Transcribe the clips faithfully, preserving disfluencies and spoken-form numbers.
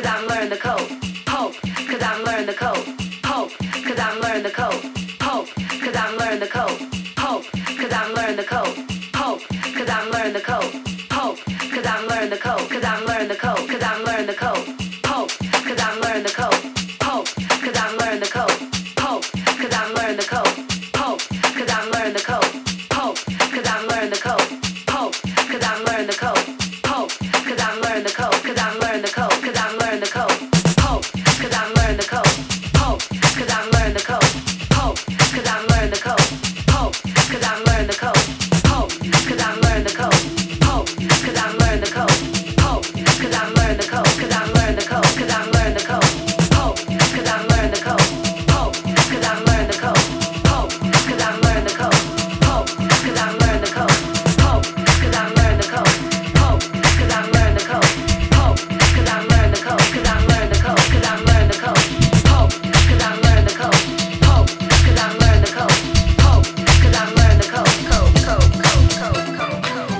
cause I'm learned the code. Hope, cause I'm learned the code. Hope, cause I'm learned the code. Hope, cause I'm learned the code. Hope, cause I'm learned the code. Hope, cause I'm learned the code. Hope, cause I'm learned the code. Cause I'm learned the code. Cause I'm learned the code. Hope, cause I'm learned the code. Hope, cause I'm learned the code. Hope, cause I'm learned the code. Hope, cause I'm learned the code. Hope, cause I'm learned the code. Hope, cause I'm learned the code. Hope, cause I'm learned the code. Cause I'm learned the code. Cause I'm learned the code. Hope, cause I'm learned the code. Hope, cause I'm learned the code. Hope, cause I'm learned the code. Hope, cause I'm learned the code. Hope, cause I'm learned the code. Hope, cause I'm learned the code. Hope, cause I'm learned the code. Cause I'm learned the code. Cause I'm learned the code. Hope, cause I'm learned the code. Hope, cause I'm learned the code. Hope, cause I'm learned the code. Hope, cause I'm learned the code. Hope, cause I'm learned the code. Hope, cause I'm learned the code. Hope, cause I'm learned the code. Cause I'm learned the code. Cause I'm learned the code. Hope, cause I'm learned the code. Hope, cause I'm learned the code. Hope, cause I'm learned the code. Code, code, code, code, code, code,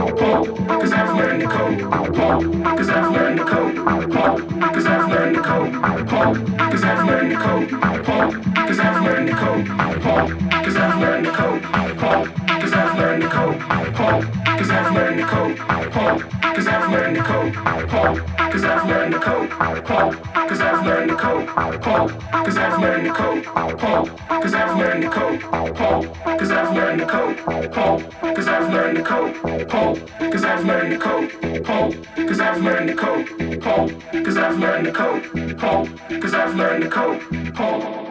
Cause I've learned the code. Hope, cause I've learned to cope. Hope, cause I've learned to cope. Hope, cause I've learned to cope. Hope, cause I've learned to cope. Hope, cause I've learned to cope. Hope, cause I've learned to cope. Hope, cause I've learned to cope. Hope, cause I've learned to cope. Hope, cause I've learned to cope. Hope, cause I've learned to cope. Hope, cause I've learned to cope. Hope, cause I've learned to cope. Hope, cause I've learned to cope. Hope, cause I've learned to cope. Hope, cause I've learned to cope. Hope, cause I've learned to cope. Hope.